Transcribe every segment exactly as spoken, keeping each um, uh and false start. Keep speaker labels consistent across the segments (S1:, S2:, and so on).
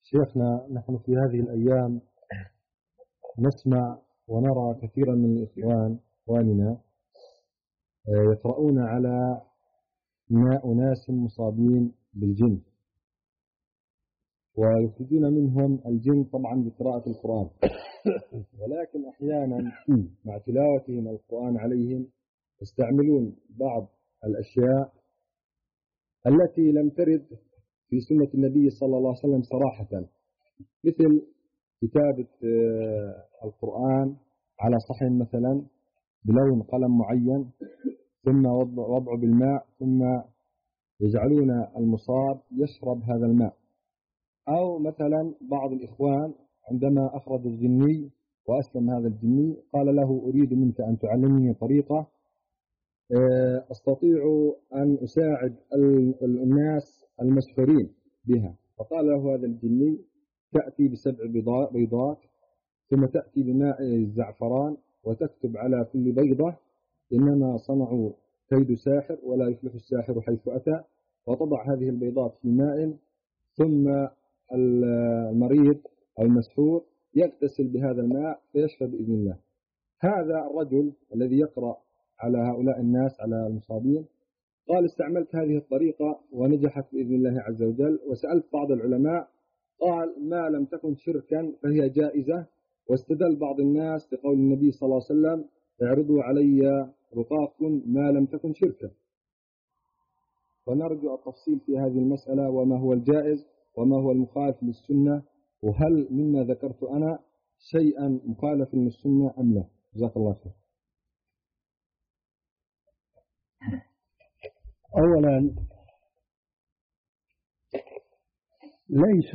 S1: شيخنا، نحن في هذه الأيام نسمع ونرى كثيرا من الإخوان إخواننا يقرؤون على أناس مصابين بالجن، ويخرجون منهم الجن طبعا بقراءة القرآن، ولكن أحيانا مع تلاوتهم القرآن عليهم يستعملون بعض الأشياء التي لم ترد في سنة النبي صلى الله عليه وسلم صراحة، مثل كتابة القرآن على صحن مثلا بلون قلم معين، ثم وضعه بالماء، ثم يجعلون المصاب يشرب هذا الماء. أو مثلا بعض الإخوان عندما أخرج الجني وأسلم هذا الجني قال له: أريد منك أن تعلمني طريقة أستطيع أن أساعد الناس المسحورين بها. فقال له هذا الجني: تأتي بسبع بيضات، ثم تأتي بماء الزعفران وتكتب على كل بيضة: إنما صنعوا كيد ساحر ولا يفلح الساحر حيث أتى. وتضع هذه البيضات في ماء، ثم المريض أو المسحور يغتسل بهذا الماء فيشفى بإذن الله. هذا الرجل الذي يقرأ على هؤلاء الناس، على المصابين، قال: استعملت هذه الطريقة ونجحت بإذن الله عز وجل. وسألت بعض العلماء قال: ما لم تكن شركا فهي جائزة. واستدل بعض الناس بقول النبي صلى الله عليه وسلم: اعرضوا علي رقاقكم ما لم تكن شركا. ونرجو التفصيل في هذه المسألة، وما هو الجائز وما هو المخالف للسنة، وهل مما ذكرت أنا شيئا مخالف للسنة أم لا؟ جزاك الله خير.
S2: أولا، ليس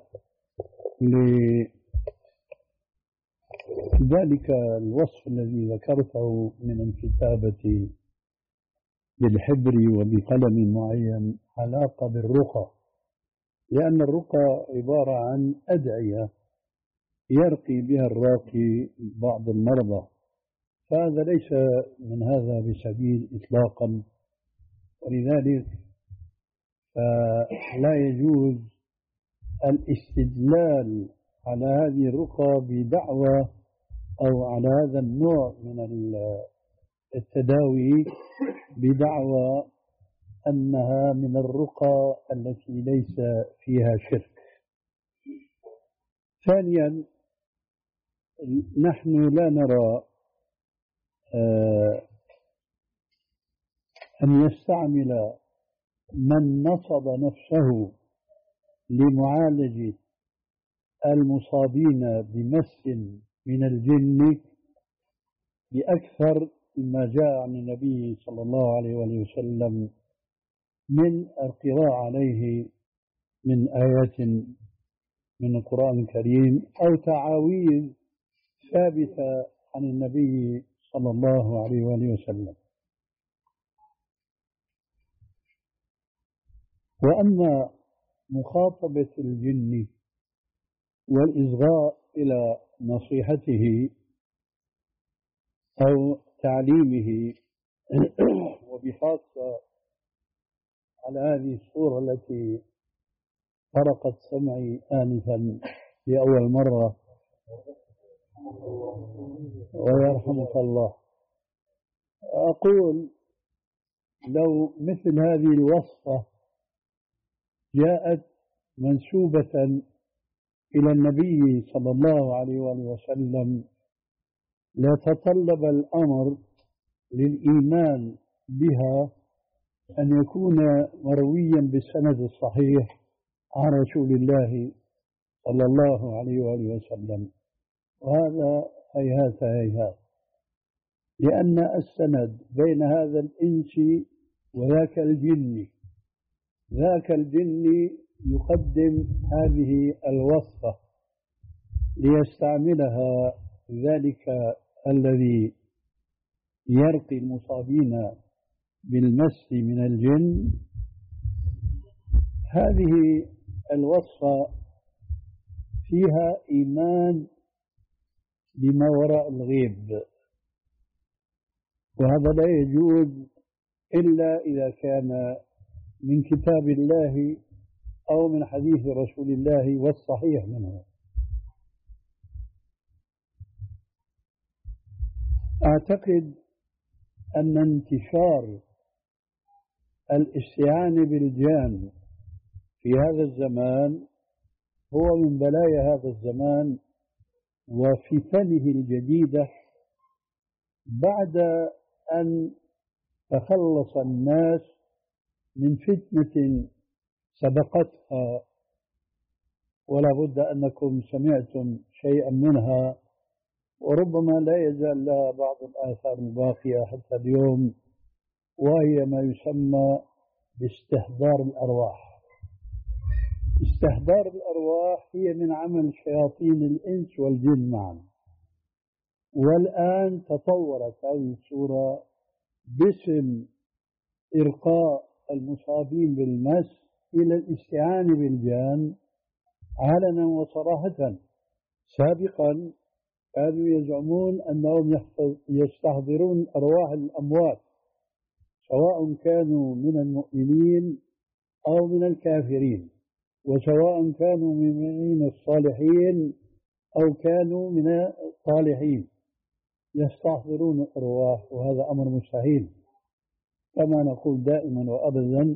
S2: لذلك الوصف الذي ذكرته من الكتابة بالحبر وبقلم معين علاقة بالرقى، لأن الرقى عبارة عن أدعية يرقي بها الراقي بعض المرضى، فهذا ليس من هذا بسبيل إطلاقا. ولذلك فلا يجوز الاستدلال على هذه الرقى بدعوى أو على هذا النوع من التداوي بدعوى أنها من الرقى التي ليس فيها شرك. ثانيا، نحن لا نرى أن يستعمل من نصب نفسه لمعالجة المصابين بمس من الجن بأكثر مما جاء عن النبي صلى الله عليه وسلم من القراءة عليه من آيات من القرآن الكريم أو تعاويذ ثابتة عن النبي صلى الله عليه وسلم. وأما مخاطبة الجن والإصغاء إلى نصيحته أو تعليمه، وبخاصة على هذه الصورة التي طرقت سمعي آنفا لأول مرة، ويرحمك الله، أقول لو مثل هذه الوصفة جاءت منسوبة إلى النبي صلى الله عليه وسلم لتطلب الأمر للإيمان بها أن يكون مرويا بالسند الصحيح عن رسول الله صلى الله عليه وسلم، وهذا هيهات هيهات، لأن السند بين هذا الإنس وذاك الجن، ذاك الجن يقدم هذه الوصفة ليستعملها ذلك الذي يرقي المصابين بالمس من الجن. هذه الوصفة فيها إيمان بما وراء الغيب، وهذا لا يجوز إلا إذا كان من كتاب الله أو من حديث رسول الله والصحيح منه. أعتقد أن انتشار الاستعانة بالجان في هذا الزمان هو من بلايا هذا الزمان وفتنه الجديدة، بعد أن تخلص الناس من فتنة سبقتها، ولا بد أنكم سمعتم شيئا منها، وربما لا يزال لها بعض الآثار الباقية حتى اليوم، وهي ما يسمى باستحضار الأرواح. استحضار الأرواح هي من عمل شياطين الإنس والجن معا، والآن تطورت هذه الصورة باسم إرقاء المصابين بالمس إلى الاستعانة بالجان علنا وصراحة. سابقا كانوا يزعمون أنهم يستحضرون أرواح الأموات، سواء كانوا من المؤمنين أو من الكافرين، وسواء كانوا من المؤمنين الصالحين أو كانوا من الصالحين، يستحضرون الأرواح، وهذا أمر مستحيل. كما نقول دائما وأبدا،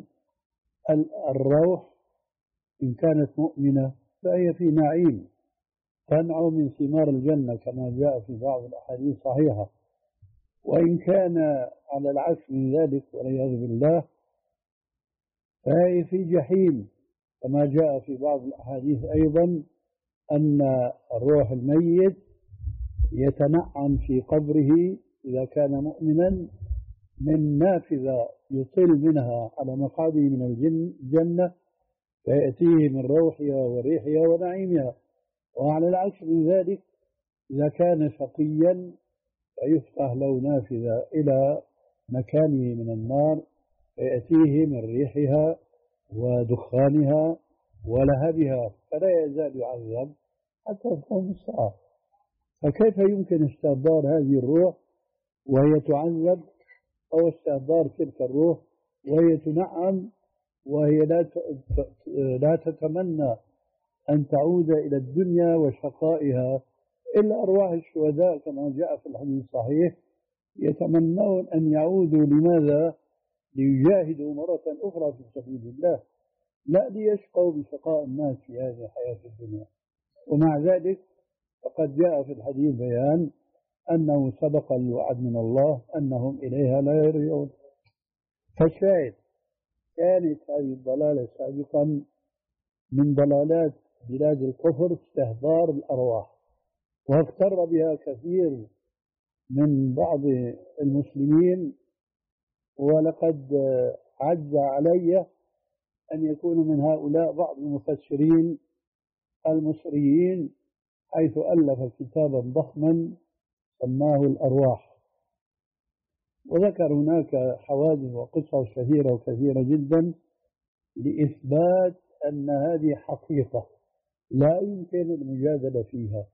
S2: الروح إن كانت مؤمنة فهي في نعيم تنعم من ثمار الجنة كما جاء في بعض الأحاديث الصحيحة، وإن كان على العكس من ذلك والعياذ بالله فهي في جحيم، كما جاء في بعض الأحاديث أيضا أن الروح الميت يتنعم في قبره إذا كان مؤمنا من نافذة يطل منها على مقعده من الجنة، فيأتيه من روحها وريحها ونعيمها. وعلى العكس من ذلك إذا كان شقيا فيفتح له نافذة إلى مكانه من النار، فيأتيه من ريحها ودخانها ولهبها، فلا يزال يعذب حتى تقوم الساعة. فكيف يمكن استحضار هذه الروح وهي تعذب، أو استحضار تلك الروح وهي تنعم وهي لا لا تتمنى أن تعود إلى الدنيا وشقائها، إلا أرواح الشهداء كما جاء في الحديث الصحيح يتمنون أن يعودوا. لماذا؟ ليجاهدوا مرة أخرى في سبيل الله، لا ليشقوا بشقاء الناس في هذه الحياة الدنيا. ومع ذلك فقد جاء في الحديث بيان أنه سبق الوعد من الله أنهم إليها لا يرجعون. فالشاهد كانت هذه الضلالة سابقا من ضلالات بلاد الكفر استحضار الأرواح، واغتر بها كثير من بعض المسلمين، ولقد عز علي أن يكون من هؤلاء بعض المفسرين المصريين، حيث ألف كتابا ضخما سماه الأرواح، وذكر هناك حوادث وقصص كثيرة وكثيرة جدا لإثبات أن هذه حقيقة لا يمكن المجادلة فيها،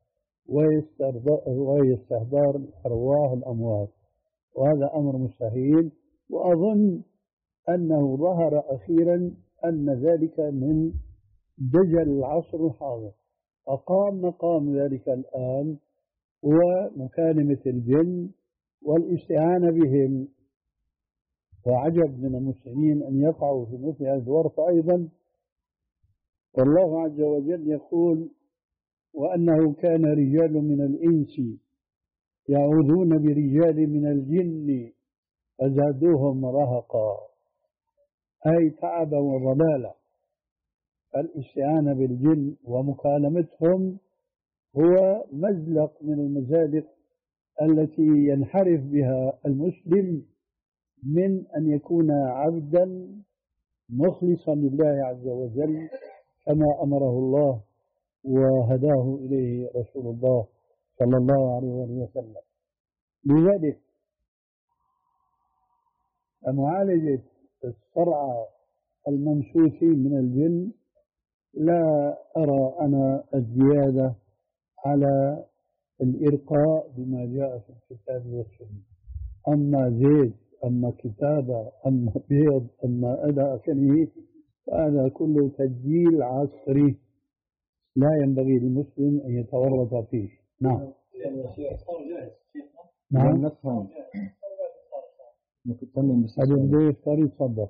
S2: وهي استحضار أرواح الأموات، وهذا أمر مستحيل. وأظن أنه ظهر أخيرا أن ذلك من دجل العصر الحاضر، فقام مقام ذلك الآن هو مكالمة الجن والاستعانة بهم. وعجب من المسلمين أن يقعوا في مثل هذه الورطة أيضا، والله عز وجل يقول: وأنه كان رجال من الإنس يعوذون برجال من الجن فزادوهم رهقا، أي تعبا وضلالا. الاستعانة بالجن ومكالمتهم هو مزلق من المزالق التي ينحرف بها المسلم من أن يكون عبدا مخلصا لله عز وجل كما أمره الله وهداه إليه رسول الله صلى الله عليه وسلم. لذلك معالجة الصرع الممسوسين من الجن لا أرى أنا الزيادة على الإرقاء بما جاء في الكتاب والسنة. أما زيت، أما كتابة، أما بيض، أما إلى آخره، هذا كله تسجيل عصري لا ينبغي للمسلم أن يتورط فيه. نعم
S1: نعم نفهم
S2: هذا الضيف طريق صدق.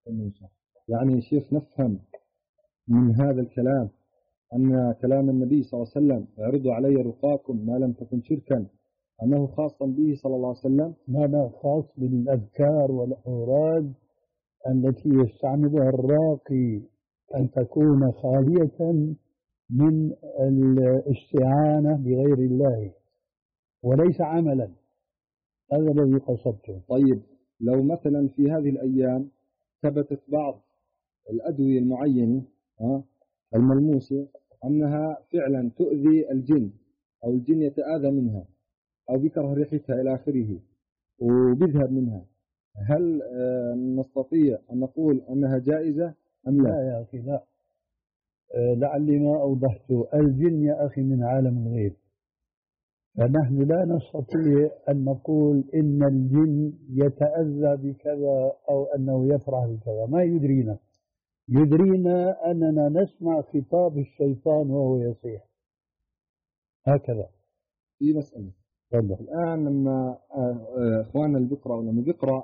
S1: يعني شيخ نفهم من هذا الكلام أن كلام النبي صلى الله عليه وسلم اعرضوا علي رقاكم ما لم تكن شركا أنه خاصا به صلى الله عليه وسلم.
S2: هذا خاص بالأذكار والأوراد التي يستعملها الراقي أن تكون خالية من الاستعانة بغير الله وليس عملا. هذا الذي قصدته.
S1: طيب لو مثلا في هذه الأيام ثبتت بعض الأدوية المعينة الملموسة أنها فعلا تؤذي الجن أو الجن يتآذى منها أو بيكره ريحتها إلى آخره وبيذهب منها، هل نستطيع أن نقول أنها جائزة أم لا؟
S2: لا يا أخي لا. لعلي ما أوضحت. الجن يا أخي من عالم الغيب، فنحن لا نستطيع أن نقول إن الجن يتأذى بكذا أو أنه يفرح بكذا. ما يدرينا. يدرينا أننا نسمع خطاب الشيطان وهو يصيح هكذا.
S1: في مسألة الآن لما إخواننا اللي بيقرأوا لما بيقرأ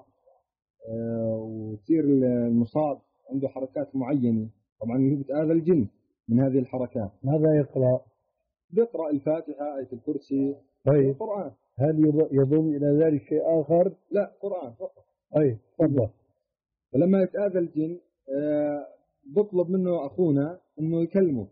S1: وتصير المصاب عنده حركات معينة، طبعا هي بتآذى الجن من هذه الحركات،
S2: ماذا يقرأ؟
S1: بيقرأ الفاتحة، آية الكرسي،
S2: طيب
S1: القرآن.
S2: هل يضم إلى ذلك شيء آخر؟
S1: لا، قرآن فقط.
S2: أي تفضل.
S1: فلما يتآذى الجن بطلب منه أخونا أنه يكلمه.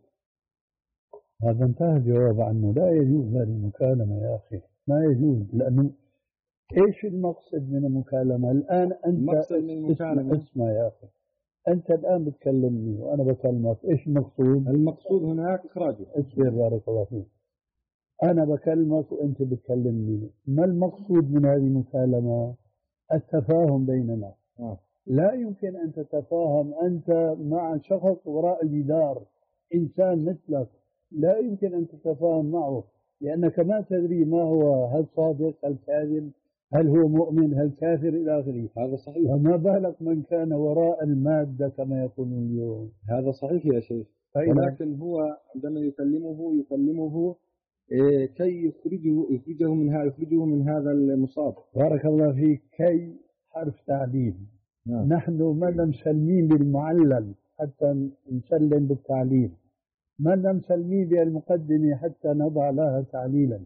S2: هذا انتهى الجواب عنه. لا يجوز هذه المكالمة يا أخي، ما يجوز. لأنه إيش المقصد من المكالمة الآن؟ أنت
S1: المقصد من المكالمة
S2: اسمع يا أخي، أنت الآن بتكلمني وأنا بكلمك، إيش المقصود؟
S1: المقصود هناك إخراجه.
S2: اصبر بارك الله فيك. أنا بكلمك وأنت بتكلمني، ما المقصود من هذه المكالمة؟ التفاهم بيننا.
S1: آه.
S2: لا يمكن أن تتفاهم أنت مع شخص وراء الجدار، إنسان مثلك، لا يمكن أن تتفاهم معه لأنك ما تدري ما هو، هل صادق هل كاذب، هل هو مؤمن هل كافر إلى آخره.
S1: هذا صحيح.
S2: وما بالك من كان وراء المادة كما يقولون اليوم.
S1: هذا صحيح يا شيخ. ولكن هو عندما يكلمه يكلمه إيه كي يخرجه يخرجه من هذا يخرجه من هذا المصاب.
S2: بارك الله فيك. كي حرف تعليل.
S1: نعم.
S2: نحن ما مسلمين بالمعلل حتى نسلم بالتعليل، ما مسلمين بالمقدمة حتى نضع لها تعليلا.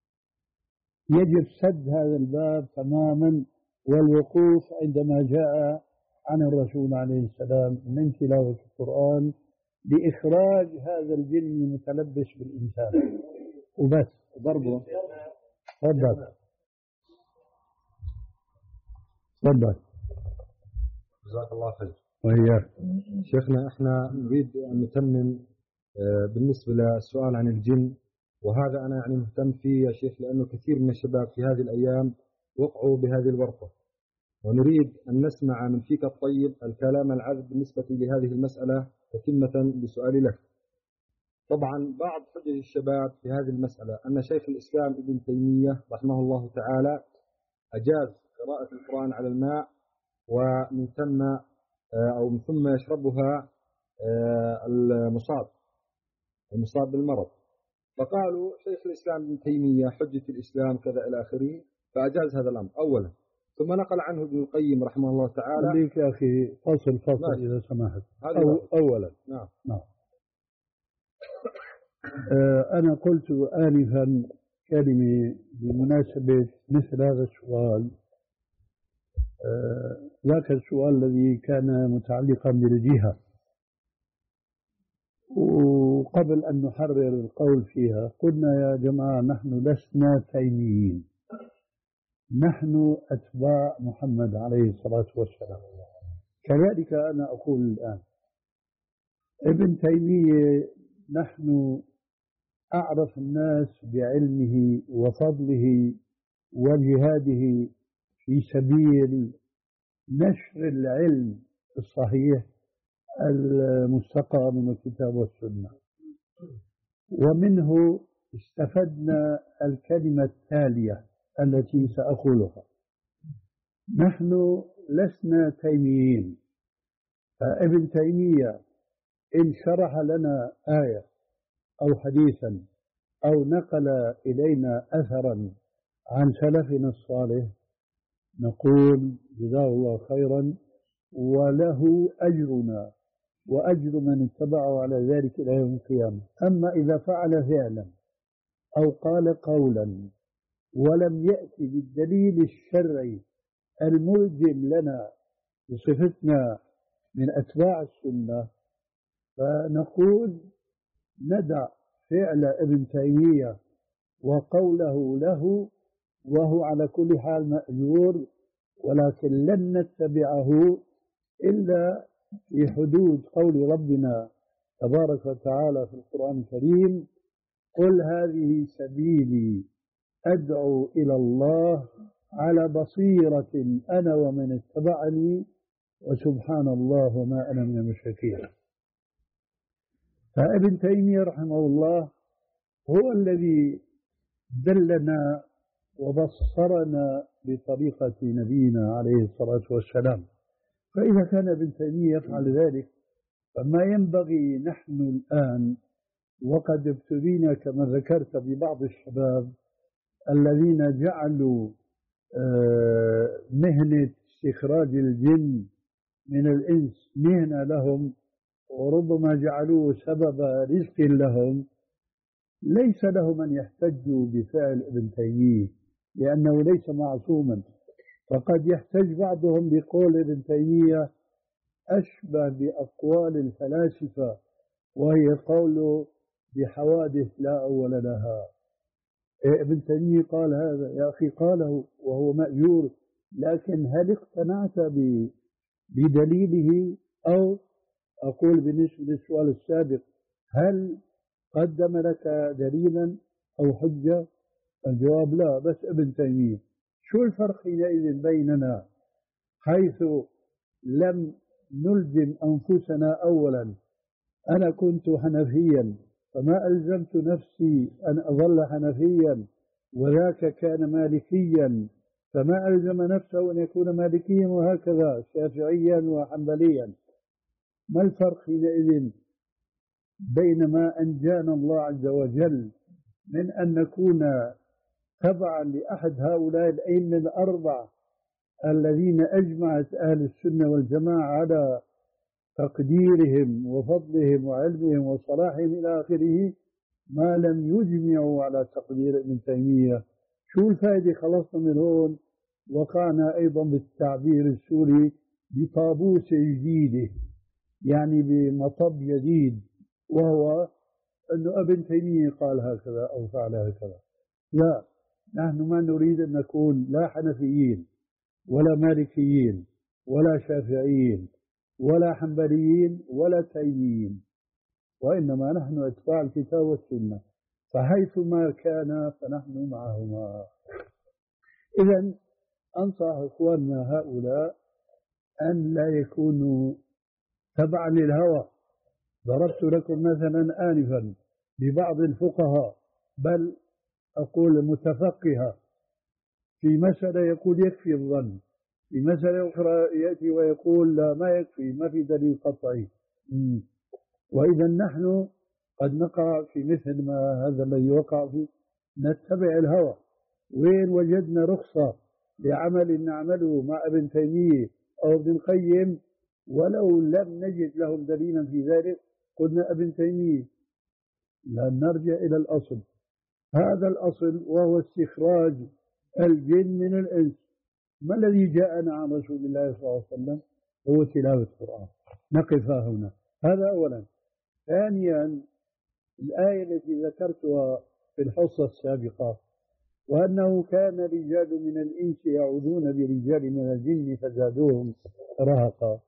S2: يجب سد هذا الباب تماما والوقوف عندما جاء عن الرسول عليه السلام من تلاوة القرآن لإخراج هذا الجن المتلبس بالإنسان وبس.
S1: ضربه.
S2: تفضل تفضل.
S1: جزاك الله خير.
S2: وإياك.
S1: شيخنا احنا نريد ان نتمم بالنسبة للسؤال عن الجن، وهذا أنا يعني مهتم فيه يا شيخ لأنه كثير من الشباب في هذه الأيام وقعوا بهذه الورطة، ونريد أن نسمع من فيك الطيب الكلام العذب بالنسبة لهذه المسألة تتمة بسؤالي لك. طبعا بعض حجج الشباب في هذه المسألة أن شيخ الإسلام ابن تيمية رحمه الله تعالى أجاز قراءة القرآن على الماء ومن ثم أو من ثم يشربها المصاب المصاب بالمرض، فقالوا شيخ الإسلام ابن تيمية حجة الإسلام كذا إلى آخره، فأجاز هذا الأمر أولا. ثم نقل عنه ابن القيم رحمه الله تعالى.
S2: خليك يا أخي فصل فصل إذا سمحت. أو أولا
S1: نعم.
S2: نعم. آه أنا قلت آنفا كلمة بمناسبة مثل هذا السؤال. آه ذاك السؤال الذي كان متعلقا بالجهة، وقبل أن نحرر القول فيها قلنا يا جماعة نحن لسنا تيميين، نحن أتباع محمد عليه الصلاة والسلام. كذلك أنا أقول الآن ابن تيمية نحن أعرف الناس بعلمه وفضله وجهاده في سبيل نشر العلم الصحيح المستقى من الكتاب والسنة، ومنه استفدنا الكلمة التالية التي سأقولها: نحن لسنا تيميين، فابن تيمية إن شرح لنا آية أو حديثا أو نقل إلينا أثرا عن سلفنا الصالح نقول جزاه الله خيرا وله أجرنا وأجر من اتبعه على ذلك إلى يوم القيامة. أما إذا فعل فعلا أو قال قولا ولم يأتي بالدليل الشرعي الملزم لنا بصفتنا من أتباع السنة فنقول ندع فعل ابن تيمية وقوله له وهو على كل حال مأجور، ولكن لن نتبعه إلا في حدود قول ربنا تبارك وتعالى في القرآن الكريم: قل هذه سبيلي أدعو إلى الله على بصيرة أنا ومن اتبعني وسبحان الله وما أنا من المشركين. فابن تيمية رحمه الله هو الذي دلنا وبصرنا بطريقة نبينا عليه الصلاة والسلام. فإذا كان ابن تيمية يفعل ذلك فما ينبغي نحن الآن وقد ابتلينا كما ذكرت ببعض الشباب الذين جعلوا مهنة استخراج الجن من الإنس مهنة لهم وربما جعلوه سبب رزق لهم، ليس لهم أن يحتجوا بفعل ابن تيمية لأنه ليس معصوما. فقد يحتج بعضهم بقول ابن تيمية أشبه بأقوال الفلاسفة وهي قوله بحوادث لا أول لها. ابن تيمية قال هذا يا أخي، قاله وهو مأجور، لكن هل اقتنعت بدليله؟ أو أقول بالنسبة للسؤال السابق، هل قدم لك دليلا أو حجة؟ الجواب لا، بس ابن تيمية. شو الفرق حينئذ بيننا حيث لم نلزم أنفسنا؟ أولا أنا كنت حنفيا فما ألزمت نفسي أن أظل حنفيا، وذاك كان مالكيا فما ألزم نفسه أن يكون مالكيا، وهكذا شافعيا وحنبليا. ما الفرق حينئذ بين ما أنجانا الله عز وجل من أن نكون تبعا لأحد هؤلاء الأئمة الأربعة الذين أجمعت أهل السنة والجماعة على تقديرهم وفضلهم وعلمهم وصلاحهم إلى آخره، ما لم يجمعوا على تقدير ابن تيمية؟ شو الفائدة؟ خلصنا من هون وقعنا أيضا بالتعبير السوري بطابوس جديدة، يعني بمطب جديد، وهو أنه ابن تيمية قال هكذا أو فعل هكذا. لا، نحن ما نريد أن نكون لا حنفيين ولا مالكيين ولا شافعيين ولا حنبليين ولا تيميين، وإنما نحن أتباع الكتاب والسنة، فحيثما كان فنحن معهما. إذن أنصح إخواننا هؤلاء أن لا يكونوا تبعا للهوى. ضربت لكم مثلا آنفا ببعض الفقهاء، بل أقول متفقهة، في مسألة يقول يكفي الظن، في مسألة أخرى يأتي ويقول لا ما يكفي، ما في دليل قطعي. وإذا نحن قد نقع في مثل ما هذا الذي وقع فيه، نتبع الهوى. وين وجدنا رخصة لعمل نعمله مع ابن تيمية أو ابن القيم ولو لم نجد لهم دليلا في ذلك قلنا ابن تيمية، لأن نرجع إلى الأصل. هذا الأصل وهو استخراج الجن من الإنس. ما الذي جاءنا عن رسول الله صلى الله عليه وسلم؟ هو تلاوة القرآن. نقف هنا، هذا أولا. ثانيا، الآية التي ذكرتها في الحصة السابقة، وأنه كان رجال من الإنس يعوذون برجال من الجن فزادوهم رهقا.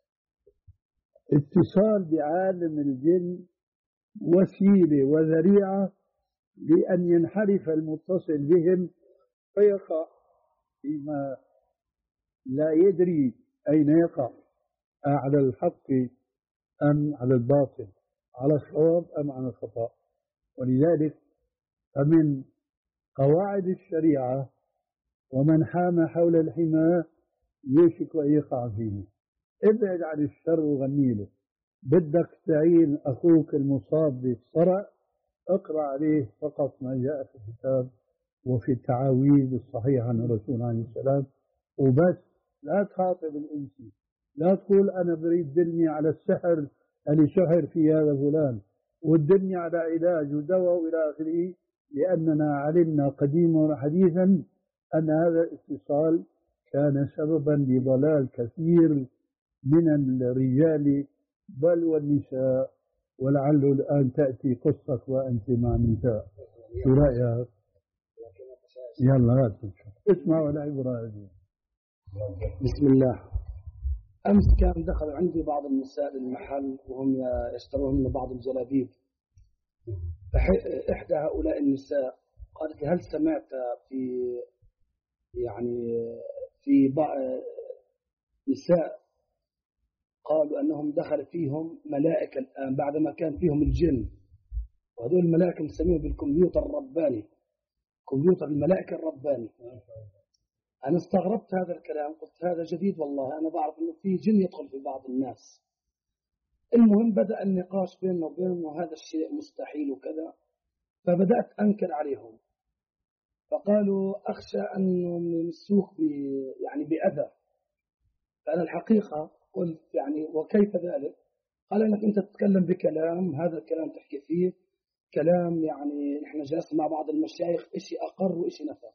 S2: اتصال بعالم الجن وسيلة وذريعة لأن ينحرف المتصل بهم فيقع فيما لا يدري أين يقع، على الحق أم على الباطل، على الصواب أم على الخطأ. ولذلك فمن قواعد الشريعة ومن حام حول الحمى يوشك أن يقع فيه. ابعد عن الشر وغني له. بدك تعين أخوك المصاب بالصرع، اقرأ عليه فقط ما جاء في الكتاب وفي التعاويذ الصحيحة عن الرسول عليه السلام وبس. لا تخاطب الإنسي، لا تقول أنا بريد دلني على السحر اللي سحر في هذا فلان والدنيا على علاج ودواء وإلى آخره، لأننا علمنا قديما وحديثا أن هذا الاتصال كان سببا لضلال كثير من الرجال بل والنساء. ولعله الآن تأتي قصة وأنت مع النساء، شو رأيك؟ يلا لا تنشر اسمع ولا عبرة.
S3: بسم الله. أمس كان دخل عندي بعض النساء للمحل وهم يشترون من بعض الجلابيب. إحدى هؤلاء النساء قالت لي هل سمعت في يعني في بعض نساء قالوا أنهم دخل فيهم ملائكة الآن بعدما كان فيهم الجن، وهذول الملائكة نسميهم بالكمبيوتر الرباني، كمبيوتر الملائكة الرباني. أنا استغربت هذا الكلام، قلت هذا جديد والله، أنا بعرف أنه في جن يدخل في بعض الناس. المهم بدأ النقاش بيننا وبينهم وهذا الشيء مستحيل وكذا، فبدأت أنكر عليهم، فقالوا أخشى أنهم يمسوك يعني بأذى. فأنا الحقيقة قلت يعني وكيف ذلك؟ قال انك انت تتكلم بكلام، هذا الكلام تحكي فيه كلام يعني احنا جلسنا مع بعض المشايخ اشي اقر واشي نفى.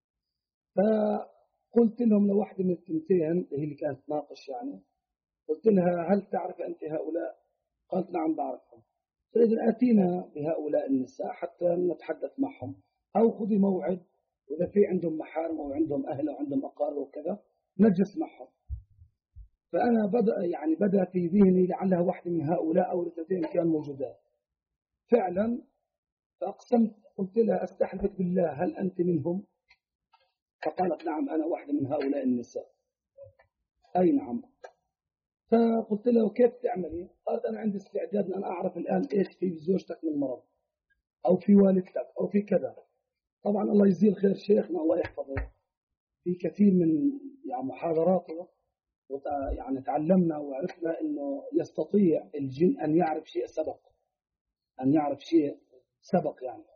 S3: فقلت لهم لواحدة من الثنتين هي اللي كانت تناقش يعني، قلت لها هل تعرف انت هؤلاء؟ قالت نعم بعرفهم. فإذا اتينا بهؤلاء النساء حتى نتحدث معهم، او خذي موعد واذا في عندهم محارم او عندهم اهل او عندهم اقارب وكذا نجلس معهم. فأنا بدأ يعني بدأ في ذهني لعلها واحدة من هؤلاء أو الاثنتين كانوا موجودات فعلا. فأقسمت قلت لها أستحلفك بالله هل أنت منهم؟ فقالت نعم أنا واحدة من هؤلاء النساء. أي نعم. فقلت لها وكيف تعملي؟ قالت أنا عندي استعداد أن أنا أعرف الآن إيش في زوجتك من مرض أو في والدتك أو في كذا. طبعا الله يجزيه الخير شيخنا الله يحفظه، في كثير من يعني محاضراته يعني تعلمنا وعرفنا أنه يستطيع الجن أن يعرف شيء سبق، أن يعرف شيء سبق يعني.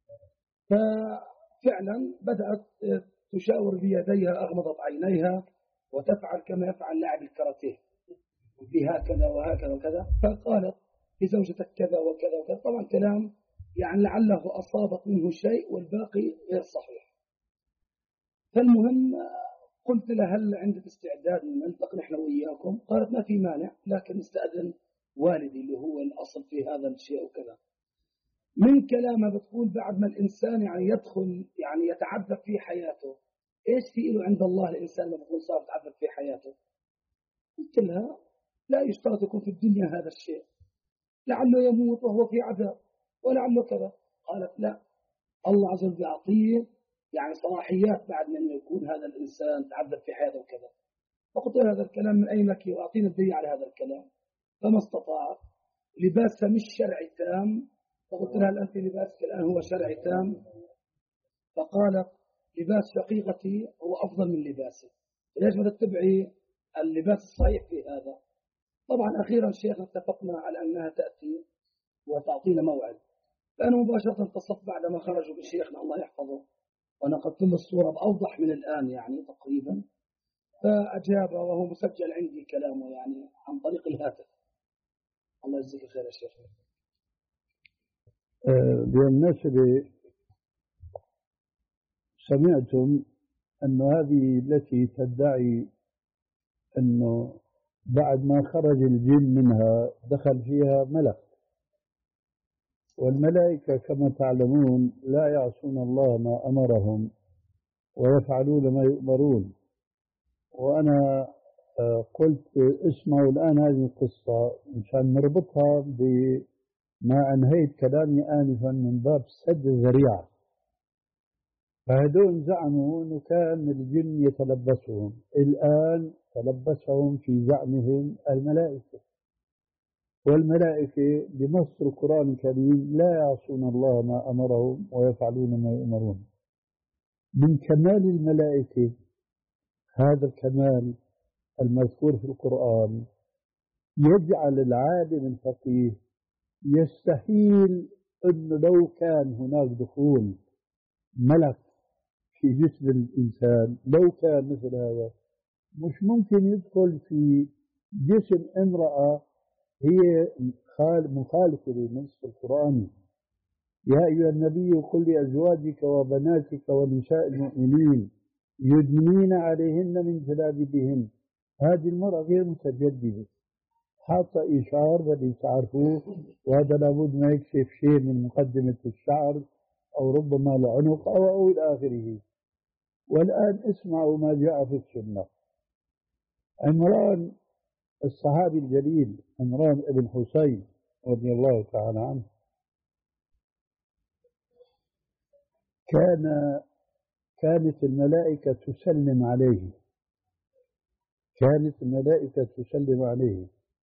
S3: ففعلا بدأت تشاور بيديها، أغمضت عينيها وتفعل كما يفعل لاعب الكاراتيه في هكذا وهكذا وكذا. فقالت لزوجتك كذا وكذا وكذا، طبعا كلام يعني لعله أصابت منه شيء والباقي غير صحيح. فالمهم قلت لها هل عندك استعداد نلتقي نحن وإياكم؟ قالت ما في مانع، لكن استأذن والدي اللي هو الأصل في هذا الشيء وكذا. من كلامها بتقول بعد ما الإنسان يعني يدخل يعني يتعذب في حياته، إيش في له عند الله الإنسان لما بيكون صار يتعذب في حياته؟ قلت لها لا يشترط يكون في الدنيا هذا الشيء، لعله يموت وهو في عذاب ولعله كذا. قالت لا، الله عز وجل يعطيه يعني صلاحيات بعد من يكون هذا الإنسان تعذب في حياته وكذا. فقلت له هذا الكلام من أين لك وأعطينا الدليل على هذا الكلام. فما استطاعت، لباسها مش شرعي تام. فقلت لها هل أنت لباسك الآن هو شرعي تام؟ فقالت لباس شقيقتي هو أفضل من لباسي، ليش ما تتبعي اللباس الصحيح في هذا؟ طبعا أخيرا شيخنا اتفقنا على أنها تأتي وتعطينا موعد. فأنا مباشرة اتصلت بعدما خرجوا بشيخنا الله يحفظه ونقلت له الصورة بأوضح من الآن يعني تقريبا، فأجاب وهو مسجل عندي كلامه يعني عن طريق الهاتف. الله يجزيك خير يا شيخ.
S2: بالنسبة سمعتم أن هذه التي تدعي أنه بعد ما خرج الجن منها دخل فيها ملك، والملائكة كما تعلمون لا يعصون الله ما أمرهم ويفعلون ما يؤمرون. وأنا قلت اسمعوا الآن هذه القصة مشان نربطها بما أنهيت كلامي آنفا من باب سد الذريعة. فهذول زعموا أنه كان الجن يتلبسهم، الآن تلبسهم في زعمهم الملائكة، والملائكة بنص القرآن الكريم لا يعصون الله ما أمرهم ويفعلون ما يؤمرون. من كمال الملائكة هذا الكمال المذكور في القرآن يجعل العالم الفقيه يستحيل أنه لو كان هناك دخول ملك في جسم الإنسان، لو كان مثل هذا مش ممكن يدخل في جسم امرأة هي مخالفة للنص القرآني. يا أيها النبي قل لأزواجك وبناتك ونساء المؤمنين يدنين عليهن من جلابيبهن. هذه المرأة غير متجددة، حاطة إشعار بدي تعرفوه، وهذا لابد ما يكشف شيء من مقدمة الشعر أو ربما العنق أو أو إلى آخره. والآن اسمعوا ما جاء في السنة. عمران الصحابي الجليل عمران بن حسين رضي الله تعالى عنه كان كانت الملائكة تسلم عليه كانت الملائكة تسلم عليه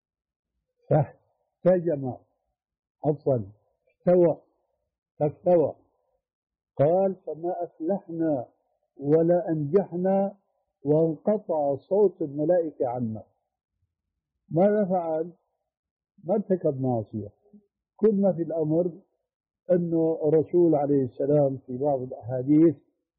S2: فاحتجم عفوا استوى فاستوى قال فما أفلحنا ولا أنجحنا وانقطع صوت الملائكة عنا. ماذا فعل؟ ما ارتكب معصية. كل ما في الأمر أنه الرسول عليه السلام في بعض الأحاديث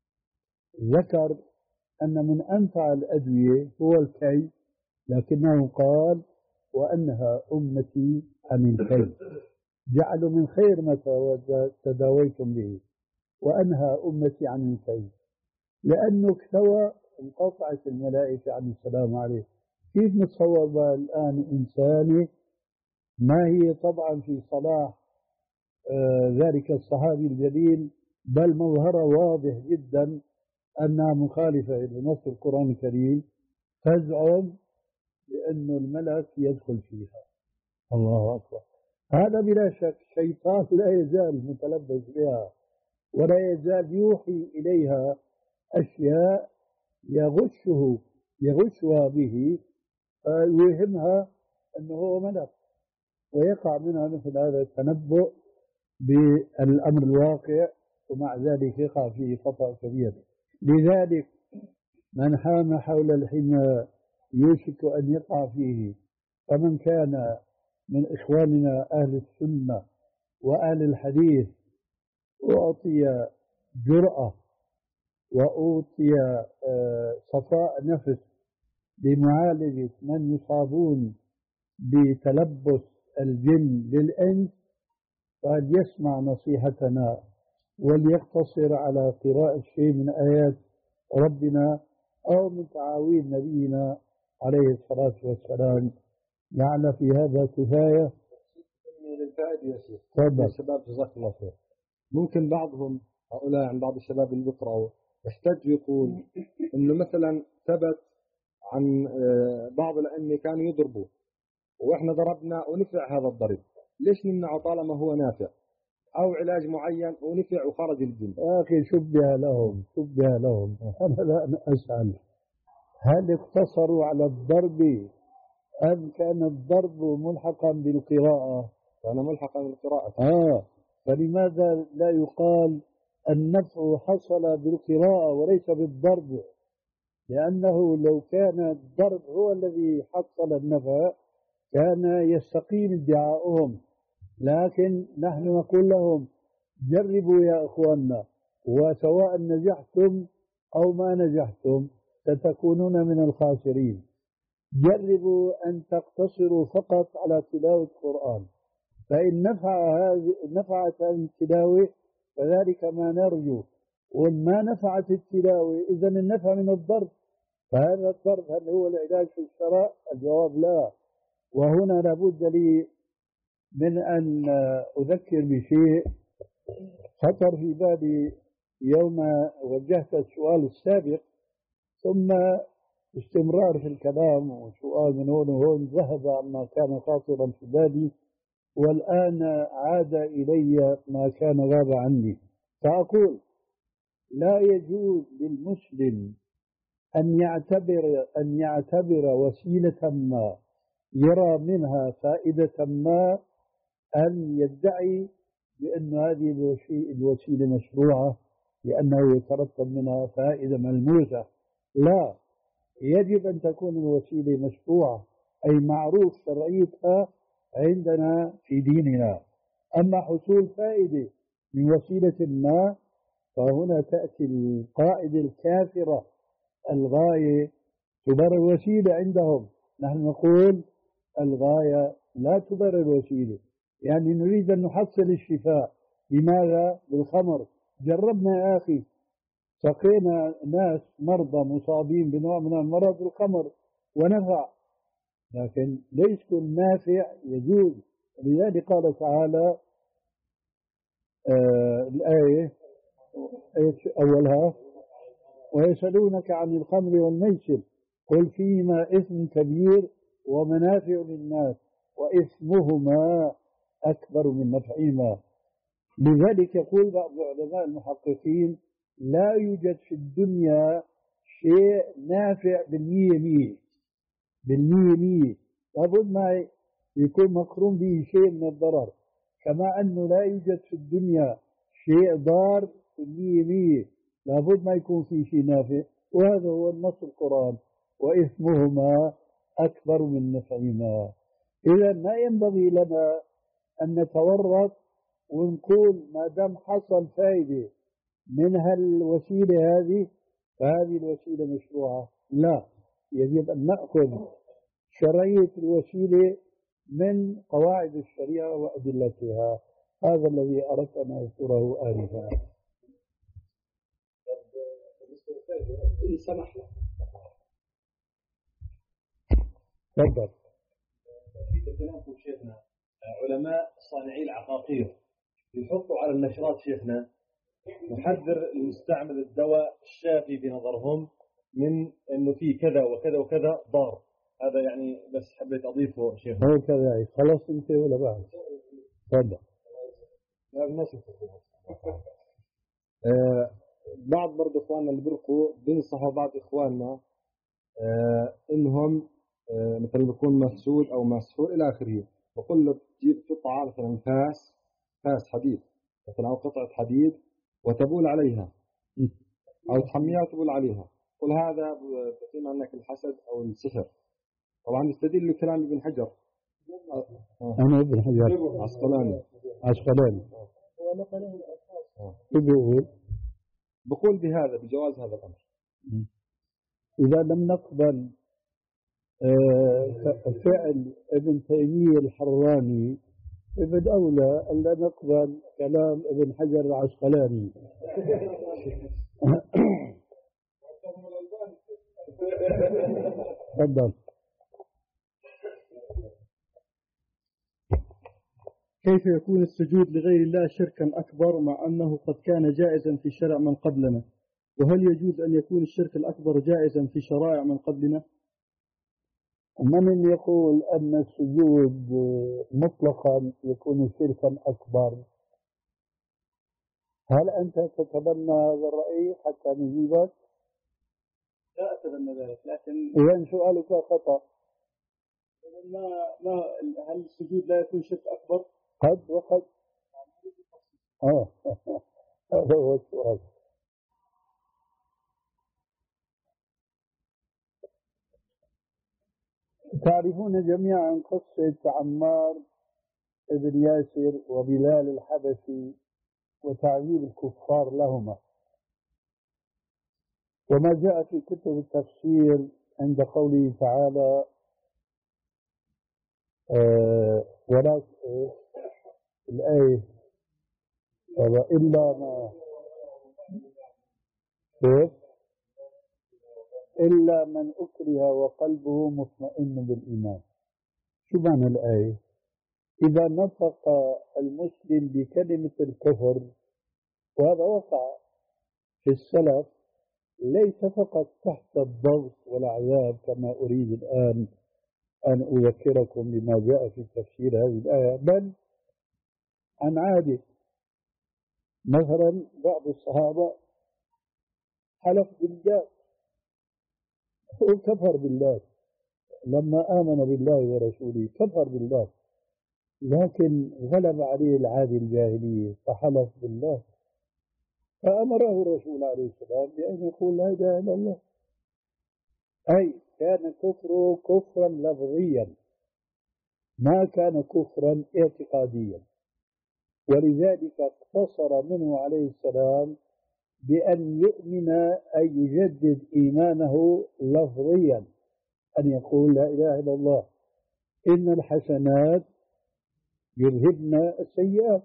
S2: ذكر أن من أنفع الأدوية هو الكي، لكنه قال وأنها أمتي عن الكي، جعلوا من خير ما تداويتم به وأنهى أمتي عن الكي، لأنه اكتوى انقطعت الملائكة عن السلام عليه. كيف نتصور بقى الآن إنساني ما هي طبعا في صلاح آه ذلك الصحابي الجليل، بل مظهره واضح جدا أنها مخالفة لنص القرآن الكريم، تزعم بأن الملك يدخل فيها. الله أكبر. هذا بلا شك شيطان لا يزال متلبس بها ولا يزال يوحي إليها أشياء يغشه يغشها به ويوهمها أنه هو ملك، ويقع منها مثل هذا التنبؤ بالأمر الواقع، ومع ذلك يقع فيه خطأ كبير. لذلك من حام حول الحمى يوشك أن يقع فيه. فمن كان من إخواننا أهل السنة وأهل الحديث أعطي جرأة وأعطي صفاء نفس لمعالجة من يصابون بتلبس الجن للإنس، فليسمع نصيحتنا وليقتصر على قراءة شيء من آيات ربنا أو من تعاويذ نبينا عليه الصلاة والسلام، لعل في هذا كفاية.
S1: للفائدة يا شيخ. تفضل. الشباب جزاك الله خير. ممكن بعضهم هؤلاء عن بعض الشباب اللي بيقرأوا يحتاج يقول إنه مثلا ثبت عن بعض الأئمة كانوا يضربوا وإحنا ضربنا ونفع هذا الضرب، ليش نمنعه طالما هو نافع؟ أو علاج معين ونفع وخرج الجن.
S2: يا أخي شبه لهم شبه لهم أنا لا أسأل هل اقتصروا على الضرب أم كان الضرب ملحقا بالقراءة؟
S1: كان ملحقا بالقراءة.
S2: آه فلماذا لا يقال النفع حصل بالقراءة وليس بالضرب؟ لأنه لو كان الضرب هو الذي حصل النفع كان يستقيم ادعاؤهم، لكن نحن نقول لهم جربوا يا أخواننا، وسواء نجحتم أو ما نجحتم ستكونون من الخاسرين. جربوا أن تقتصروا فقط على تلاوة القرآن، فإن نفع هذه نفعت هذه التلاوة فذلك ما نرجو، وما نفعت التلاوة إذا النفع من الضرب. فهذا الضرب هل هو العلاج في الشرع؟ الجواب لا. وهنا لابد لي من أن أذكر بشيء خطر في بالي يوم وجهت السؤال السابق، ثم استمرار في الكلام وسؤال من هون وهون ذهب عما كان خاطرا في بالي، والآن عاد إلي ما كان غاب عني. فأقول لا يجوز للمسلم أن يعتبر أن يعتبر وسيلة ما يرى منها فائدة ما أن يدعي بأن هذه الوسيلة مشروعة لأنه يترتب منها فائدة ملموسة. لا، يجب أن تكون الوسيلة مشروعة، أي معروف شرعيتها عندنا في ديننا. أما حصول فائدة من وسيلة ما فهنا تأتي القاعدة الكافرة: الغاية تبرر الوسيلة. عندهم نحن نقول الغاية لا تبرر الوسيلة، يعني نريد أن نحصل الشفاء. لماذا؟ بالخمر. جربنا يا أخي، سقينا ناس مرضى مصابين بنوع من المرض الخمر ونفع، لكن ليس كل نافع يجوز. لذلك قال تعالى آه الآية أولها: ويسألونك عن الخمر والميسر قل فيهما إثم كبير ومنافع للناس وإثمهما أكبر من نفعهما. لذلك يقول بعض علماء المحققين: لا يوجد في الدنيا شيء نافع بالمية مية بالمية مية، لابد ما يكون مقرون به شيء من الضرر، كما أنه لا يوجد في الدنيا شيء ضار بالمية مية، لابد ما يكون فيه شيء نافع. وهذا هو النص القرآن: وإثمهما أكبر من نفعهما. إذا ما ينبغي لنا أن نتورط ونقول ما دام حصل فائدة من هالوسيلة هذه فهذه الوسيلة مشروعة. لا، يجب أن نأخذ شرعية الوسيلة من قواعد الشريعة وأدلتها. هذا الذي أردت أن أذكره آنفا.
S3: إن سمح لك.
S2: تفضل.
S4: في كلامكم شيخنا علماء صانعي العقاقير يحطوا على النشرات شيخنا نحذر المستعمل الدواء الشافي بنظرهم من انه في كذا وكذا وكذا ضار. هذا يعني بس حبيت اضيفه شيخنا.
S2: هو كذا خلاص انت ولا بعد؟ تفضل.
S1: آه بعض برضه اخواننا اللي بيرقوا بينصحوا بعض اخواننا آه انهم آه مثلا بيكون مسعود او مسحور الى اخره، بقول له تجيب قطعه مثلا فاس فاس حديد مثلا او قطعه حديد وتبول عليها او تحميها وتبول عليها، قل هذا بقيم عنك الحسد او السحر. طبعا يستدل كلام ابن حجر.
S2: انا ابن حجر
S1: عسقلاني
S2: عسقلاني
S3: ونقله
S2: شو بيقول؟
S1: بقول بهذا بجواز هذا الامر.
S2: اذا لم نقبل فعل ابن تيمية الحراني ابن أولى أن لا نقبل كلام ابن حجر العسقلاني. تفضل.
S5: كيف يكون السجود لغير الله شركا أكبر مع أنه قد كان جائزا في شرع من قبلنا؟ وهل يجوز أن يكون الشرك الأكبر جائزا في شرائع من قبلنا؟
S2: من يقول أن السجود مطلقا يكون شركا أكبر؟ هل أنت تتبنى هذا الرأي حتى نجيبك؟
S5: لا أتبنى ذلك، لكن
S2: إذا سؤالك خطأ.
S5: ما ما هل السجود لا يكون شرك أكبر؟
S2: قد وقد. آه هذا هو السؤال. تعرفون جميعا قصة عمار بن ياسر وبلال الحبشي وتعذيب الكفار لهما، وما جاء في كتب التفسير عند قوله تعالى آه ولا الآية إلا ما كيف إلا من أكره وقلبه مطمئن بالإيمان. شو معنى الآية؟ إذا نطق المسلم بكلمة الكفر، وهذا وقع في السلف ليس فقط تحت الضغط والعذاب كما أريد الآن أن أذكركم بما جاء في تفسير هذه الآية، بل عن عادة. مثلا بعض الصحابة حلف بالله وكفر بالله لما آمن بالله ورسوله، كفر بالله، لكن غلب عليه العادة الجاهلية فحلف بالله، فأمره الرسول عليه السلام بأن يقول لا إله إلا الله. أي كان كفره كفرا لفظيا ما كان كفرا اعتقاديا، ولذلك اقتصر منه عليه السلام بأن يؤمن أي يجدد إيمانه لفظيا، أن يقول لا إله إلا الله، إن الحسنات يذهبن السيئات.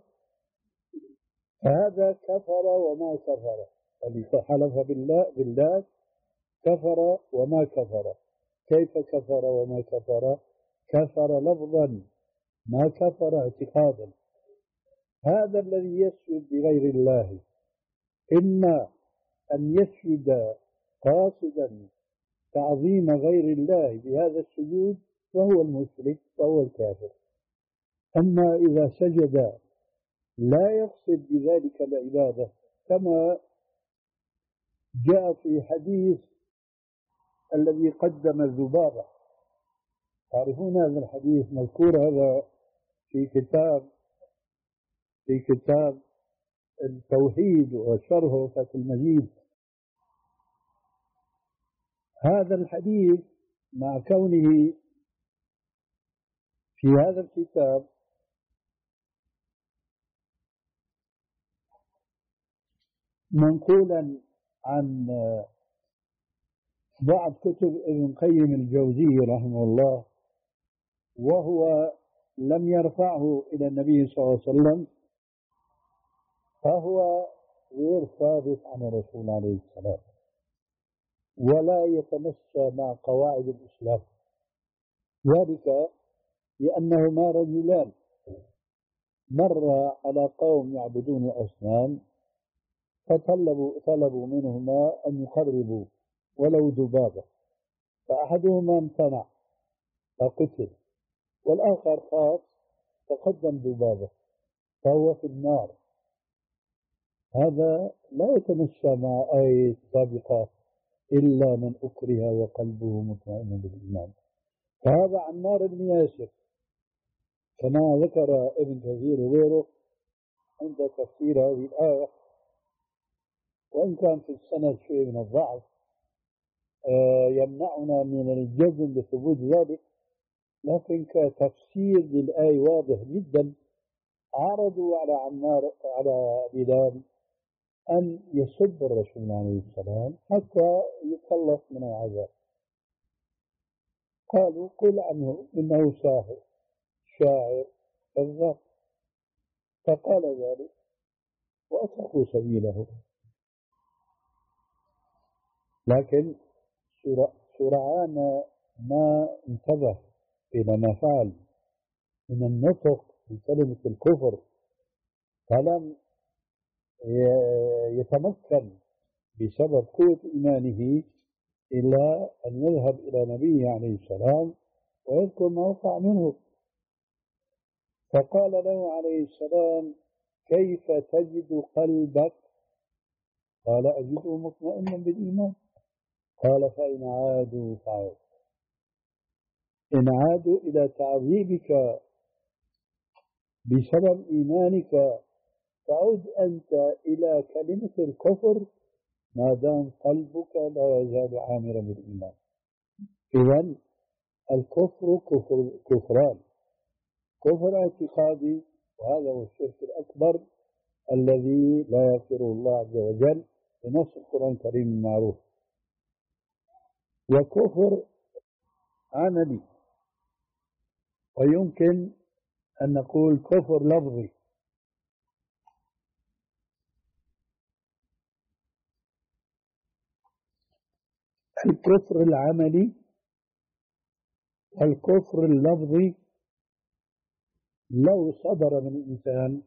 S2: فهذا كفر وما كفر، الذي حلف بالله بالله كفر وما كفر. كيف كفر وما كفر؟ كفر لفظا ما كفر اعتقادا. هذا الذي يسجد بغير الله إما أن يسجد قاصدا تعظيم غير الله بهذا السجود وهو المشرك وهو الكافر. أما إذا سجد لا يقصد بذلك العبادة، كما جاء في حديث الذي قدم الذبابة. تعرفون هذا الحديث مذكور هذا في كتاب في كتاب التوحيد وشرحه فتح المجيد. هذا الحديث مع كونه في هذا الكتاب منقولا عن بعض كتب ابن قيم الجوزي رحمه الله، وهو لم يرفعه إلى النبي صلى الله عليه وسلم، فهو غير ثابت عن الرسول عليه السلام ولا يتمشى مع قواعد الإسلام. ذلك لأنهما رجلان مر على قوم يعبدون الأصنام فطلبوا طلبوا منهما أن يقربوا ولو ذبابة، فأحدهما امتنع فقتل، والآخر خاف فقدم ذبابة فهو في النار. هذا لا يتمشى مع آية سابقة إلا من أكره وقلبه مطمئن بالإيمان. فهذا عمار بن ياسر كما ذكر ابن كثير وغيره عند تفسير هذه الآية، وإن كان في السند شيء من الضعف يمنعنا من الجزم بثبوت ذلك، لكن كتفسير للآية واضح جدا. عرضوا على عمار على بلال أن يسب الرسول عليه السلام حتى يخلص من العذاب. قالوا قل عنه إنه ساحر شاعر كذاب، فقال ذلك وأتركوا سبيله. لكن سرعان ما انتبه إلى ما فعل من النطق بكلمة الكفر، فلم يتمكن بسبب قوة إيمانه إلا أن يذهب إلى نبيه عليه السلام ويذكر ما وقع منه. فقال له عليه السلام كيف تجد قلبك؟ قال أجده مطمئنا بالإيمان. قال فإن عادوا فعود، إن عادوا إلى تعذيبك بسبب إيمانك فعود أنت إلى كلمة الكفر ما دام قلبك لا يزال عامرا بالإيمان. إذن الكفر كفر كفران: كفر اعتقادي، وهذا هو الشرك الأكبر الذي لا يغفره الله عز وجل بنص القرآن الكريم المعروف، وكفر عملي، ويمكن أن نقول كفر لفظي. الكفر العملي والكفر اللفظي لو صدر من الإنسان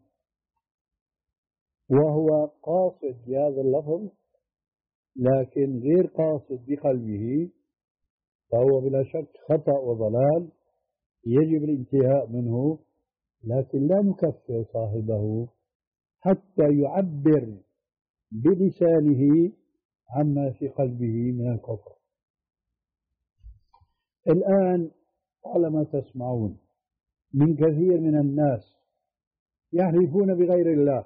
S2: وهو قاصد بهذا اللفظ لكن غير قاصد بقلبه فهو بلا شك خطأ وضلال يجب الانتهاء منه، لكن لا نكفر صاحبه حتى يعبر بلسانه عما في قلبه من الكفر. الآن طالما تسمعون من كثير من الناس يحلفون بغير الله،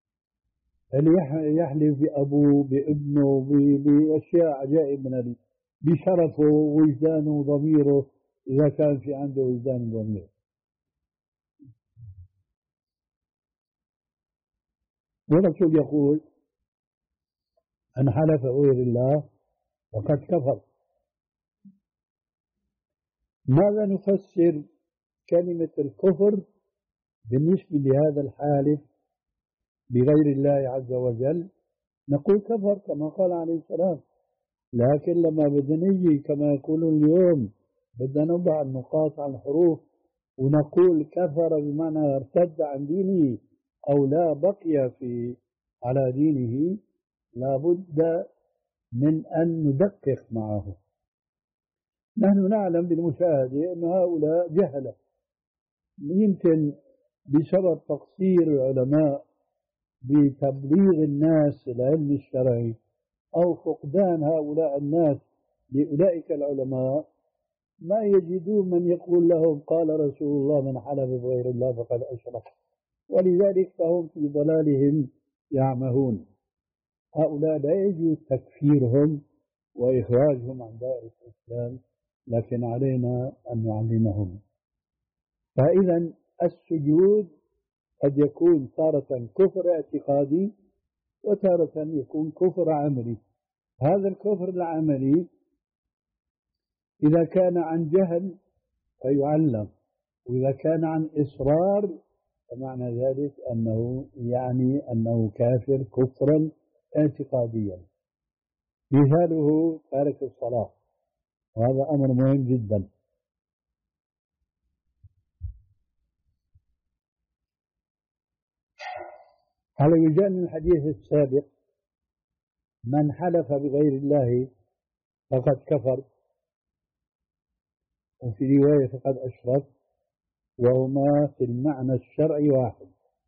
S2: اللي يحلف بأبوه بابنه بأشياء عجائب من بشرفه ووجدانه وضميره إذا كان في عنده وجدان وضمير. والرسول يقول: من حلف بغير الله فقد كفر. ماذا نفسر كلمة الكفر بالنسبة لهذا الحالف بغير الله عز وجل؟ نقول كفر كما قال عليه السلام، لكن لما بدنا نجي كما يقولون اليوم بدنا نضع النقاط على الحروف ونقول كفر بمعنى ارتد عن دينه أو لا بقي في على دينه، لابد من أن ندقق معه. نحن نعلم بالمشاهدة أن هؤلاء جهلة، يمكن بسبب تقصير العلماء بتبليغ الناس العلم الشرعي أو فقدان هؤلاء الناس لأولئك العلماء ما يجدون من يقول لهم قال رسول الله: من حلف بغير الله فقد أشرك. ولذلك فهم في ضلالهم يعمهون. هؤلاء لا يجوز تكفيرهم وإخراجهم عن دائرة الإسلام، لكن علينا أن نعلمهم. فإذا السجود قد يكون تارة كفر اعتقادي وتارة يكون كفر عملي. هذا الكفر العملي إذا كان عن جهل فيعلم، وإذا كان عن إصرار فمعنى ذلك أنه يعني أنه كافر كفرا اعتقاديا. مثاله تارك الصلاة، وهذا أمر مهم جدا. على وجه الحديث السابق: من حلف بغير الله فقد كفر، وفي رواية فقد أشرك، وهما في المعنى الشرعي واحد.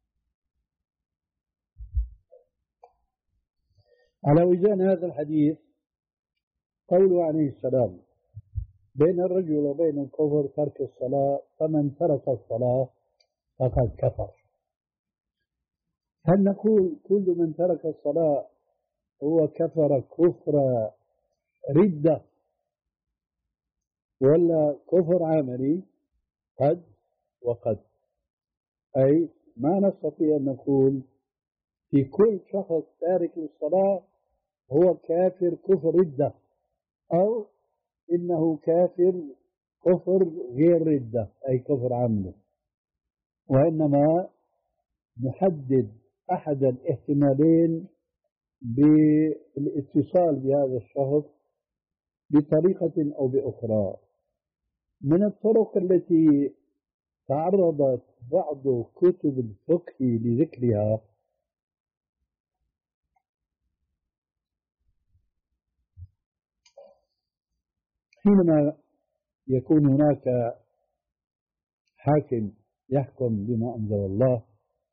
S2: على وجه هذا الحديث قوله عليه السلام: بين الرجل وبين الكفر ترك الصلاة، فمن ترك الصلاة فقد كفر. هل نقول كل من ترك الصلاة هو كفر كفر ردة ولا كفر عملي؟ قد وقد، أي ما نستطيع أن نقول في كل شخص تارك الصلاة هو كافر كفر ردة أو إنه كافر كفر غير ردة أي كفر عملي، وإنما نحدد أحد الاحتمالين بالاتصال بهذا الشخص بطريقة أو بأخرى. من الطرق التي تعرضت بعض كتب الفقه لذكرها حينما يكون هناك حاكم يحكم بما أنزل الله،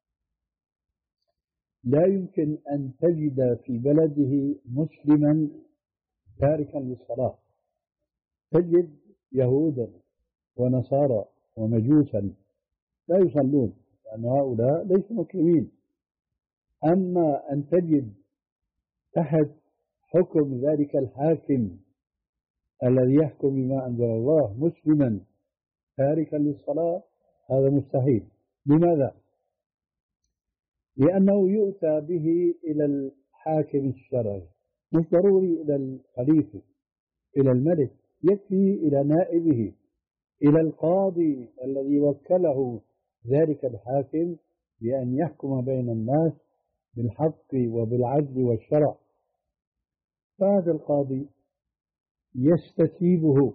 S2: لا يمكن أن تجد في بلده مسلما تاركا للصلاة. تجد يهودا ونصارى ومجوسا لا يصلون، لأن هؤلاء ليسوا مسلمين. أما أن تجد تحت حكم ذلك الحاكم الذي يحكم بما أنزل الله مسلما تاركا للصلاة، هذا مستحيل. لماذا؟ لأنه يؤتى به إلى الحاكم الشرعي، مش ضروري إلى الخليفة، إلى الملك، يكفي إلى نائبه، إلى القاضي الذي وكله ذلك الحاكم بأن يحكم بين الناس بالحق وبالعدل والشرع. فهذا القاضي يستتيبه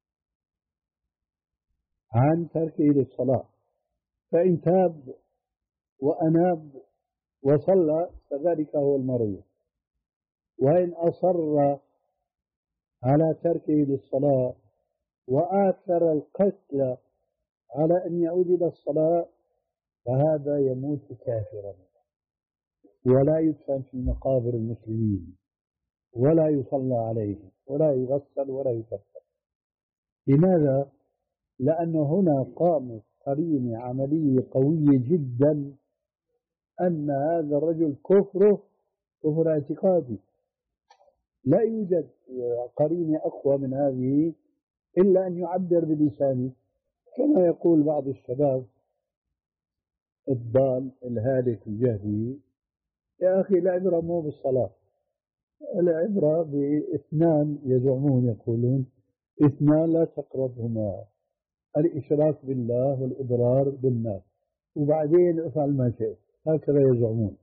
S2: عن تركه للصلاة، فإن تاب وأناب وصلى فذلك هو المرجو، وإن أصر على تركه للصلاة وآثر القتل على أن يعود إلى الصلاة فهذا يموت كافرا ولا يدفن في مقابر المسلمين ولا يصلى عليه ولا يغسل ولا يكفر. لماذا؟ لأن هنا قامت قرينة عملية قوية جدا أن هذا الرجل كفره كفر اعتقادي، لا يوجد قرينة أقوى من هذه إلا أن يعبر بلسانه، كما يقول بعض الشباب الضال الهالك الجهلي: يا أخي العبرة مو بالصلاة، العبرة باثنان يزعمون يقولون اثنان لا تقربهما: الإشراك بالله والإضرار بالناس، وبعدين افعل ما شئت، هكذا يزعمون.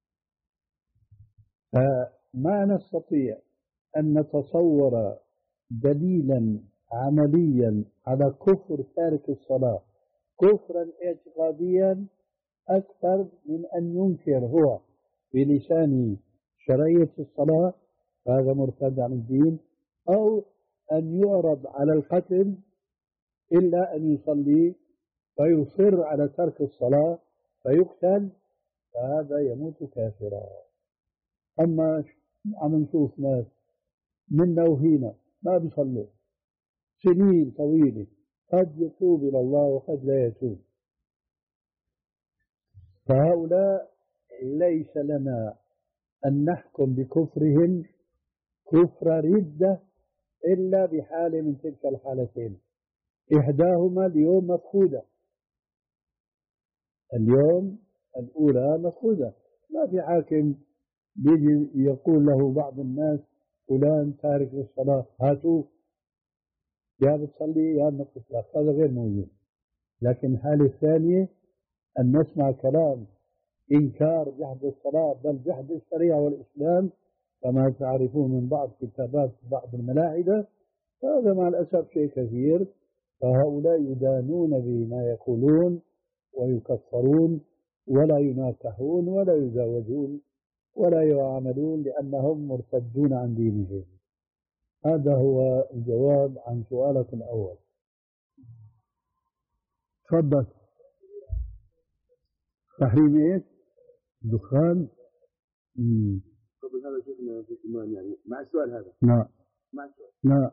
S2: فما نستطيع أن نتصور دليلا عمليا على كفر تارك الصلاة كفرا اعتقاديا أكثر من أن ينكر هو بلسانه شرعية الصلاة، هذا مرتد عن الدين، أو أن يعرض على القتل إلا أن يصلي فيصر على ترك الصلاة فيقتل، فهذا يموت كافرا. أما عم نشوف ناس منا وهينا ما بيصلوا سنين طويلة، قد يتوب إلى الله وقد لا يتوب، فهؤلاء ليس لنا أن نحكم بكفرهم كفر ردة إلا بحالة من تلك الحالتين، إحداهما اليوم مفقودة، اليوم الأولى مفقودة. ما في حاكم بيجي يقول له بعض الناس فلان تارك للصلاة، هاتوه يا بتصلي يا نقص لك، هذا غير موجود. لكن الحالة الثانية أن نسمع كلام إنكار جحد الصلاة بل جحد الشريعة والإسلام كما تعرفون من بعض كتابات بعض الملاحدة، هذا مع الأسف شيء كثير. فهؤلاء يدانون بما يقولون ويكفرون ولا يناكحون ولا يزوجون ولا يعاملون لأنهم مرتدون عن دينهم. هذا هو الجواب عن سؤالك الأول. تفضل. تحريم ايش؟ دخان. امم
S6: قبل هذا شفنا في كمان يعني مع السؤال هذا.
S2: لا
S6: مع السؤال.
S2: لا.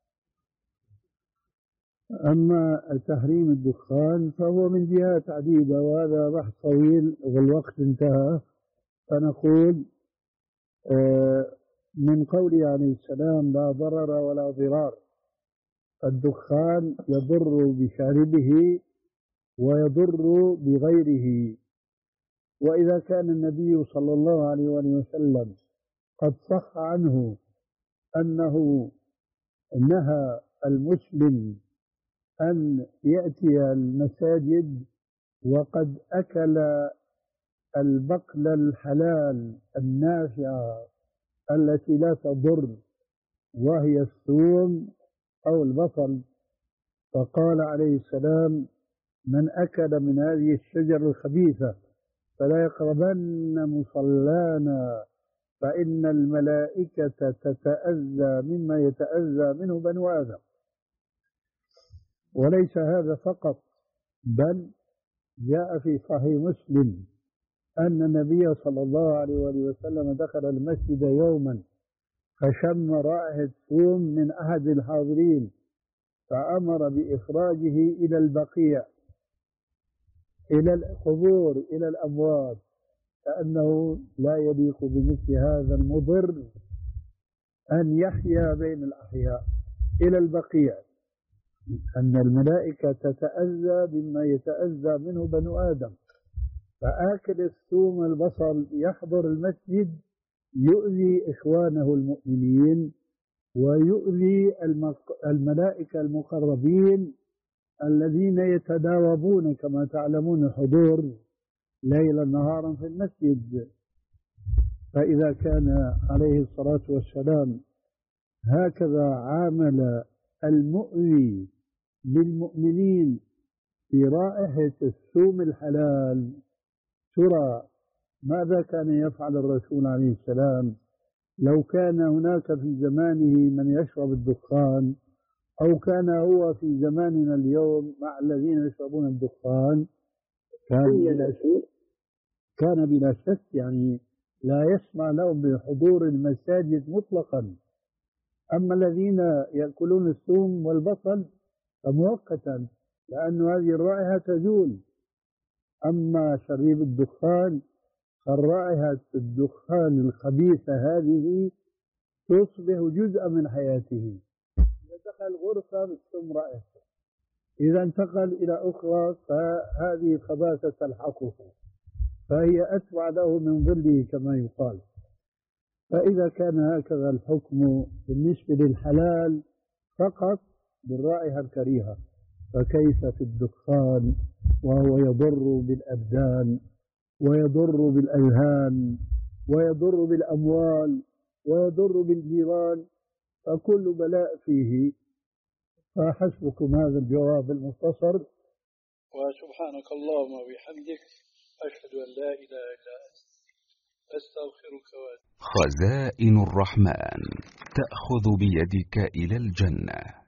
S2: أما تحريم الدخان فهو من جهات عديدة، وهذا بحث طويل والوقت انتهى. فنقول من قوله عليه السلام: لا ضرر ولا ضرار. الدخان يضر بشاربه ويضر بغيره، وإذا كان النبي صلى الله عليه وسلم قد صح عنه أنه نهى المسلم أن يأتي المساجد وقد أكل البقل الحلال النافعة التي لا تضر وهي الثوم أو البصل، فقال عليه السلام: من أكل من هذه الشجرة الخبيثة فلا يقربن مصلانا فإن الملائكة تتأذى مما يتأذى منه بنو آدم. وليس هذا فقط، بل جاء في صحيح مسلم أن النبي صلى الله عليه وسلم دخل المسجد يوما فشم رائحة ثوم من أحد الحاضرين فأمر بإخراجه إلى البقيع، إلى القبور، إلى الأموات، كأنه لا يليق بمثل هذا المضر أن يحيا بين الأحياء، إلى البقيع، أن الملائكة تتأذى بما يتأذى منه بنو آدم. فآكل الثوم البصل يحضر المسجد يؤذي إخوانه المؤمنين ويؤذي الملائكة المقربين الذين يتداوبون كما تعلمون الحضور ليلا نهارا في المسجد. فإذا كان عليه الصلاة والسلام هكذا عامل المؤذي للمؤمنين في رائحة الثوم الحلال، ترى ماذا كان يفعل الرسول عليه السلام لو كان هناك في زمانه من يشرب الدخان، أو كان هو في زماننا اليوم مع الذين يشربون الدخان؟ كان بلا شك كان بلا شك يعني لا يسمع لهم بحضور المساجد مطلقا. أما الذين يأكلون الثوم والبصل فمؤقتا لأن هذه الرائحة تزول. أما شريب الدخان فالرائحة الدخان الخبيثة هذه تصبح جزءا من حياته. إذا دخل غرفة بتشم رائحته، إذا انتقل إلى أخرى فهذه الخباثة تلحقه، فهي أتبع له من ظله كما يقال. فإذا كان هكذا الحكم بالنسبة للحلال فقط بالرائحة الكريهة، فكيف في الدخان وهو يضر بالأبدان ويضر بالأذهان ويضر بالأموال ويضر بالجيران، فكل بلاء فيه. فحسبكم هذا الجواب المختصر.
S5: وسبحانك اللهم وبحمدك أشهد أن لا إله إلا أنت أستغفرك وأتوب.
S7: خزائن الرحمن تأخذ بيدك إلى الجنة.